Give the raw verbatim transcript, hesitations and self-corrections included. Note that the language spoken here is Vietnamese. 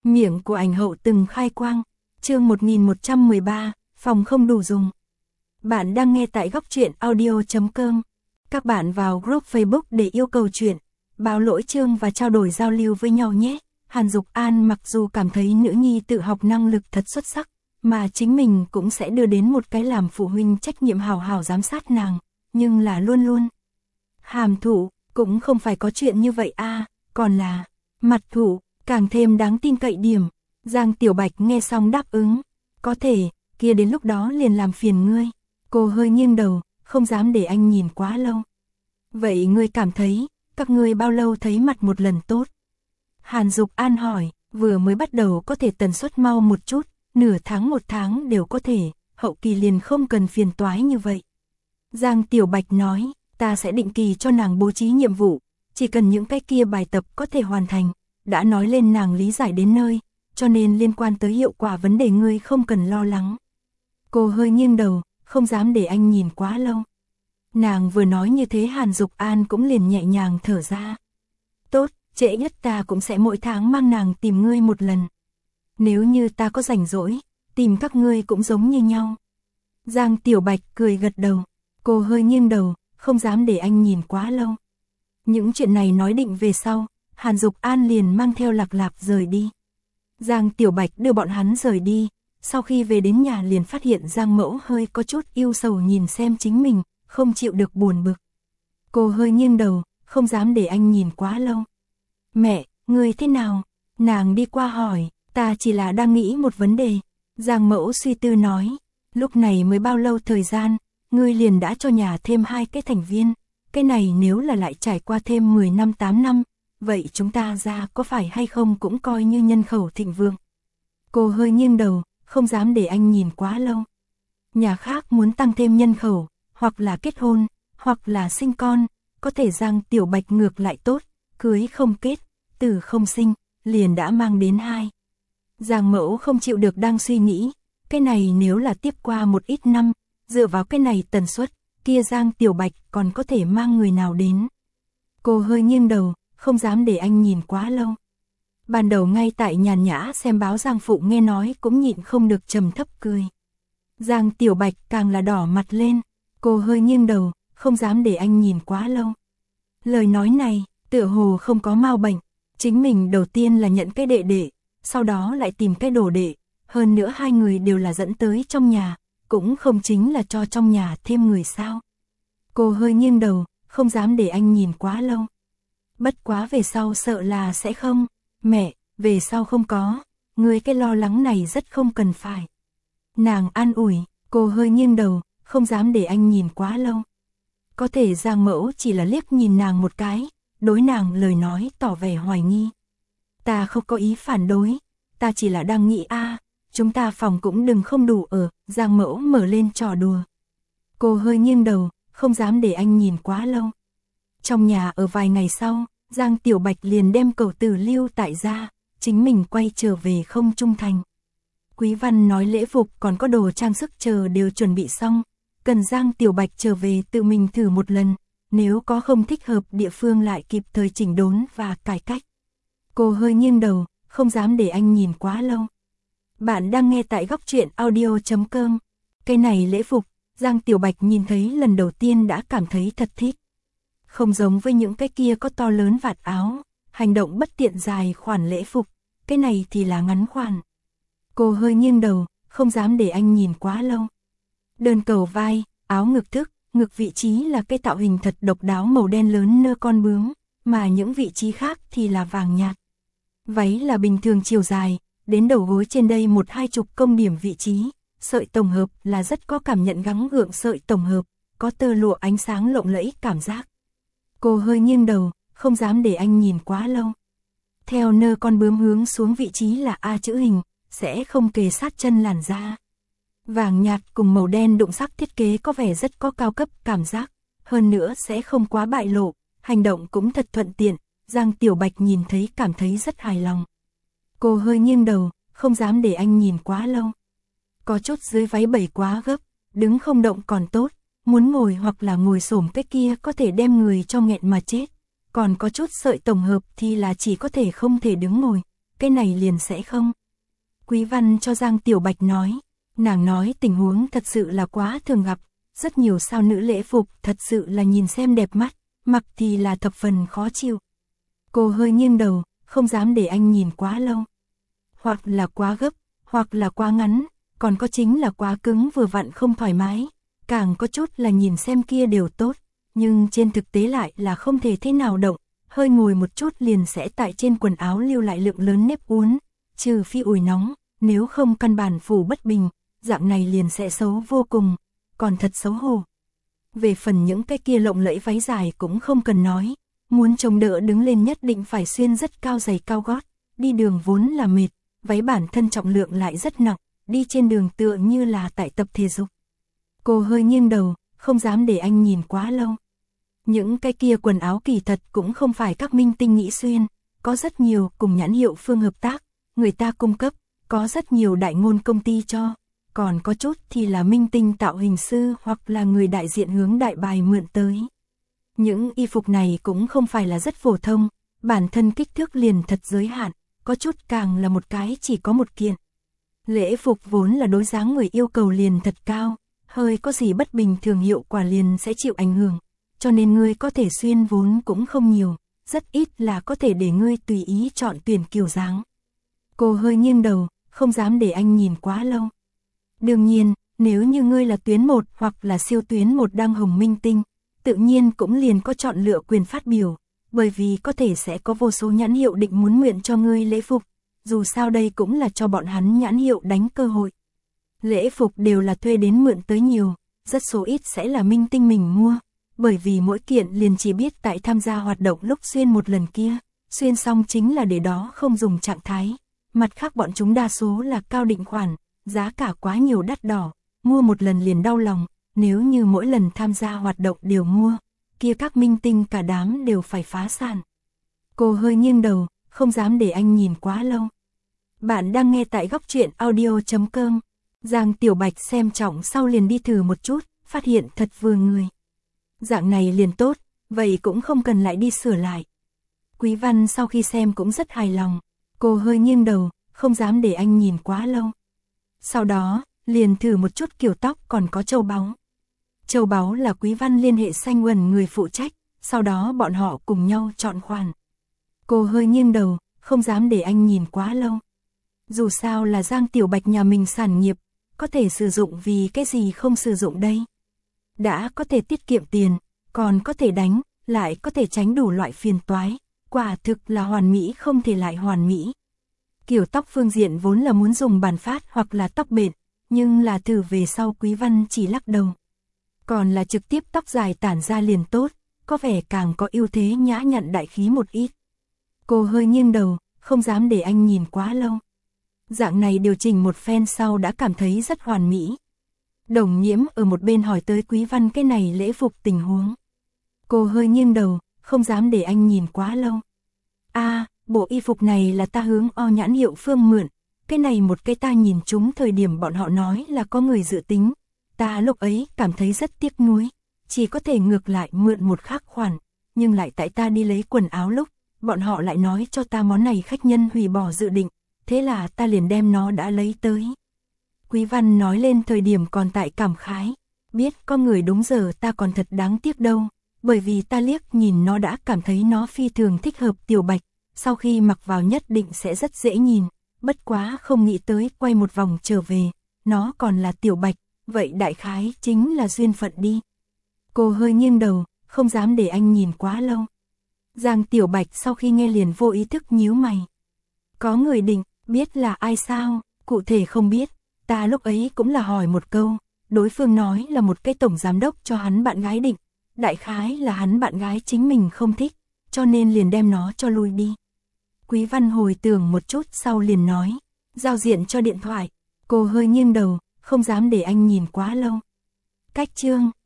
Miệng của ảnh hậu từng khai quang. Chương một nghìn một trăm mười ba, phòng không đủ dùng. Bạn đang nghe tại góc truyện audio chấm com. Các bạn vào group Facebook để yêu cầu chuyện, báo lỗi chương và trao đổi giao lưu với nhau nhé. Hàn Dục An mặc dù cảm thấy nữ nhi tự học năng lực thật xuất sắc, mà chính mình cũng sẽ đưa đến một cái làm phụ huynh trách nhiệm hào hào giám sát nàng, nhưng là luôn luôn hàm thủ, cũng không phải có chuyện như vậy a, à, còn là mặt thủ, càng thêm đáng tin cậy điểm. Giang Tiểu Bạch nghe xong đáp ứng, có thể, kia đến lúc đó liền làm phiền ngươi. Cô hơi nghiêng đầu, không dám để anh nhìn quá lâu. Vậy ngươi cảm thấy, các ngươi bao lâu thấy mặt một lần tốt? Hàn Dục An hỏi, vừa mới bắt đầu có thể tần suất mau một chút, nửa tháng một tháng đều có thể, hậu kỳ liền không cần phiền toái như vậy. Giang Tiểu Bạch nói, ta sẽ định kỳ cho nàng bố trí nhiệm vụ, chỉ cần những cái kia bài tập có thể hoàn thành, đã nói lên nàng lý giải đến nơi, cho nên liên quan tới hiệu quả vấn đề ngươi không cần lo lắng. Cô hơi nghiêng đầu, không dám để anh nhìn quá lâu. Nàng vừa nói như thế Hàn Dục An cũng liền nhẹ nhàng thở ra. Tốt, trễ nhất ta cũng sẽ mỗi tháng mang nàng tìm ngươi một lần. Nếu như ta có rảnh rỗi, tìm các ngươi cũng giống như nhau. Giang Tiểu Bạch cười gật đầu, cô hơi nghiêng đầu, không dám để anh nhìn quá lâu. Những chuyện này nói định về sau, Hàn Dục An liền mang theo Lạc Lạc rời đi. Giang Tiểu Bạch đưa bọn hắn rời đi, sau khi về đến nhà liền phát hiện Giang Mẫu hơi có chút ưu sầu nhìn xem chính mình, không chịu được buồn bực. Cô hơi nghiêng đầu, không dám để anh nhìn quá lâu. Mẹ, ngươi thế nào? Nàng đi qua hỏi, ta chỉ là đang nghĩ một vấn đề. Giang Mẫu suy tư nói, lúc này mới bao lâu thời gian, ngươi liền đã cho nhà thêm hai cái thành viên. Cái này nếu là lại trải qua thêm mười năm tám năm, vậy chúng ta ra có phải hay không cũng coi như nhân khẩu thịnh vượng. Cô hơi nghiêng đầu, không dám để anh nhìn quá lâu. Nhà khác muốn tăng thêm nhân khẩu, hoặc là kết hôn, hoặc là sinh con, có thể Giang Tiểu Bạch ngược lại tốt, cưới không kết, tử không sinh, liền đã mang đến hai. Giang Mẫu không chịu được đang suy nghĩ, cái này nếu là tiếp qua một ít năm, dựa vào cái này tần suất, kia Giang Tiểu Bạch còn có thể mang người nào đến. Cô hơi nghiêng đầu, không dám để anh nhìn quá lâu. Ban đầu ngay tại nhàn nhã xem báo Giang Phụ nghe nói cũng nhịn không được trầm thấp cười. Giang Tiểu Bạch càng là đỏ mặt lên, cô hơi nghiêng đầu, không dám để anh nhìn quá lâu. Lời nói này, tựa hồ không có mau bệnh, chính mình đầu tiên là nhận cái đệ đệ, sau đó lại tìm cái đồ đệ, hơn nữa hai người đều là dẫn tới trong nhà, cũng không chính là cho trong nhà thêm người sao. Cô hơi nghiêng đầu, không dám để anh nhìn quá lâu. Bất quá về sau sợ là sẽ không, mẹ, về sau không có, ngươi cái lo lắng này rất không cần phải. Nàng an ủi, cô hơi nghiêng đầu, không dám để anh nhìn quá lâu. Có thể Giang Mẫu chỉ là liếc nhìn nàng một cái, đối nàng lời nói tỏ vẻ hoài nghi. Ta không có ý phản đối, ta chỉ là đang nghĩ a, chúng ta phòng cũng đừng không đủ ở, Giang Mẫu mở lên trò đùa. Cô hơi nghiêng đầu, không dám để anh nhìn quá lâu. Trong nhà ở vài ngày sau, Giang Tiểu Bạch liền đem cẩu tử lưu tại gia, chính mình quay trở về không trung thành. Quý Văn nói lễ phục còn có đồ trang sức chờ đều chuẩn bị xong, cần Giang Tiểu Bạch trở về tự mình thử một lần, nếu có không thích hợp địa phương lại kịp thời chỉnh đốn và cải cách. Cô hơi nghiêng đầu, không dám để anh nhìn quá lâu. Bạn đang nghe tại góc truyện audio chấm com. Cái này lễ phục, Giang Tiểu Bạch nhìn thấy lần đầu tiên đã cảm thấy thật thích. Không giống với những cái kia có to lớn vạt áo, hành động bất tiện dài khoản lễ phục, cái này thì là ngắn khoản. Cô hơi nghiêng đầu, không dám để anh nhìn quá lâu. Đơn cầu vai, áo ngực thức, ngực vị trí là cái tạo hình thật độc đáo màu đen lớn nơ con bướm, mà những vị trí khác thì là vàng nhạt. Váy là bình thường chiều dài, đến đầu gối trên đây một hai chục công điểm vị trí, sợi tổng hợp là rất có cảm nhận gắng gượng sợi tổng hợp, có tơ lụa ánh sáng lộng lẫy cảm giác. Cô hơi nghiêng đầu, không dám để anh nhìn quá lâu. Theo nơ con bướm hướng xuống vị trí là A chữ hình, sẽ không kề sát chân làn da. Vàng nhạt cùng màu đen đụng sắc thiết kế có vẻ rất có cao cấp cảm giác, hơn nữa sẽ không quá bại lộ, hành động cũng thật thuận tiện, Giang Tiểu Bạch nhìn thấy cảm thấy rất hài lòng. Cô hơi nghiêng đầu, không dám để anh nhìn quá lâu. Có chút dưới váy bẩy quá gấp, đứng không động còn tốt, muốn ngồi hoặc là ngồi xổm cái kia có thể đem người cho nghẹn mà chết, còn có chút sợi tổng hợp thì là chỉ có thể không thể đứng ngồi, cái này liền sẽ không. Quý Văn cho Giang Tiểu Bạch nói, nàng nói tình huống thật sự là quá thường gặp, rất nhiều sao nữ lễ phục thật sự là nhìn xem đẹp mắt, mặc thì là thập phần khó chịu. Cô hơi nghiêng đầu, không dám để anh nhìn quá lâu. Hoặc là quá gấp, hoặc là quá ngắn, còn có chính là quá cứng vừa vặn không thoải mái, càng có chút là nhìn xem kia đều tốt, nhưng trên thực tế lại là không thể thế nào động, hơi ngồi một chút liền sẽ tại trên quần áo lưu lại lượng lớn nếp uốn, trừ phi ủi nóng, nếu không căn bản phủ bất bình, dạng này liền sẽ xấu vô cùng, còn thật xấu hổ. Về phần những cái kia lộng lẫy váy dài cũng không cần nói, muốn chống đỡ đứng lên nhất định phải xuyên rất cao giày cao gót, đi đường vốn là mệt, váy bản thân trọng lượng lại rất nặng, đi trên đường tựa như là tại tập thể dục. Cô hơi nghiêng đầu, không dám để anh nhìn quá lâu. Những cái kia quần áo kỳ thật cũng không phải các minh tinh nghĩ xuyên, có rất nhiều cùng nhãn hiệu phương hợp tác, người ta cung cấp, có rất nhiều đại ngôn công ty cho, còn có chút thì là minh tinh tạo hình sư hoặc là người đại diện hướng đại bài mượn tới. Những y phục này cũng không phải là rất phổ thông, bản thân kích thước liền thật giới hạn, có chút càng là một cái chỉ có một kiện. Lễ phục vốn là đối dáng người yêu cầu liền thật cao, hơi có gì bất bình thường hiệu quả liền sẽ chịu ảnh hưởng, cho nên ngươi có thể xuyên vốn cũng không nhiều, rất ít là có thể để ngươi tùy ý chọn tuyển kiểu dáng. Cô hơi nghiêng đầu, không dám để anh nhìn quá lâu. Đương nhiên, nếu như ngươi là tuyến một hoặc là siêu tuyến một đang hồng minh tinh, tự nhiên cũng liền có chọn lựa quyền phát biểu, bởi vì có thể sẽ có vô số nhãn hiệu định muốn nguyện cho ngươi lễ phục, dù sao đây cũng là cho bọn hắn nhãn hiệu đánh cơ hội. Lễ phục đều là thuê đến mượn tới nhiều, rất số ít sẽ là minh tinh mình mua, bởi vì mỗi kiện liền chỉ biết tại tham gia hoạt động lúc xuyên một lần kia, xuyên xong chính là để đó không dùng trạng thái, mặt khác bọn chúng đa số là cao định khoản, giá cả quá nhiều đắt đỏ, mua một lần liền đau lòng, nếu như mỗi lần tham gia hoạt động đều mua, kia các minh tinh cả đám đều phải phá sản. Cô hơi nghiêng đầu, không dám để anh nhìn quá lâu. Bạn đang nghe tại góc truyện audio chấm com. Giang Tiểu Bạch xem trọng sau liền đi thử một chút, phát hiện thật vừa người. Dạng này liền tốt, vậy cũng không cần lại đi sửa lại. Quý Văn sau khi xem cũng rất hài lòng, cô hơi nghiêng đầu, không dám để anh nhìn quá lâu. Sau đó, liền thử một chút kiểu tóc còn có châu báu. Châu báu là Quý Văn liên hệ Xanh Uẩn người phụ trách, sau đó bọn họ cùng nhau chọn khoản. Cô hơi nghiêng đầu, không dám để anh nhìn quá lâu. Dù sao là Giang Tiểu Bạch nhà mình sản nghiệp, có thể sử dụng vì cái gì không sử dụng đây. Đã có thể tiết kiệm tiền, còn có thể đánh, lại có thể tránh đủ loại phiền toái, quả thực là hoàn mỹ không thể lại hoàn mỹ. Kiểu tóc phương diện vốn là muốn dùng bản phát hoặc là tóc bện, nhưng là thử về sau Quý Văn chỉ lắc đầu. Còn là trực tiếp tóc dài tản ra liền tốt, có vẻ càng có ưu thế nhã nhặn đại khí một ít. Cô hơi nghiêng đầu, không dám để anh nhìn quá lâu. Dạng này điều chỉnh một phen sau đã cảm thấy rất hoàn mỹ. Đồng Nhiễm ở một bên hỏi tới Quý Văn cái này lễ phục tình huống. Cô hơi nghiêng đầu, không dám để anh nhìn quá lâu. A, à, bộ y phục này là ta hướng O nhãn hiệu Phương mượn, cái này một cái ta nhìn chúng thời điểm bọn họ nói là có người dự tính. Ta lúc ấy cảm thấy rất tiếc nuối, chỉ có thể ngược lại mượn một khác khoản, nhưng lại tại ta đi lấy quần áo lúc, bọn họ lại nói cho ta món này khách nhân hủy bỏ dự định, thế là ta liền đem nó đã lấy tới. Quý Văn nói lên thời điểm còn tại cảm khái, biết có người đúng giờ ta còn thật đáng tiếc đâu, bởi vì ta liếc nhìn nó đã cảm thấy nó phi thường thích hợp Tiểu Bạch, sau khi mặc vào nhất định sẽ rất dễ nhìn, bất quá không nghĩ tới quay một vòng trở về, nó còn là Tiểu Bạch, vậy đại khái chính là duyên phận đi. Cô hơi nghiêng đầu, không dám để anh nhìn quá lâu. Giang Tiểu Bạch sau khi nghe liền vô ý thức nhíu mày. Có người định, biết là ai sao, cụ thể không biết, ta lúc ấy cũng là hỏi một câu, đối phương nói là một cái tổng giám đốc cho hắn bạn gái định, đại khái là hắn bạn gái chính mình không thích, cho nên liền đem nó cho lui đi. Quý Văn hồi tưởng một chút sau liền nói, giao diện cho điện thoại, cô hơi nghiêng đầu, không dám để anh nhìn quá lâu. Cách chương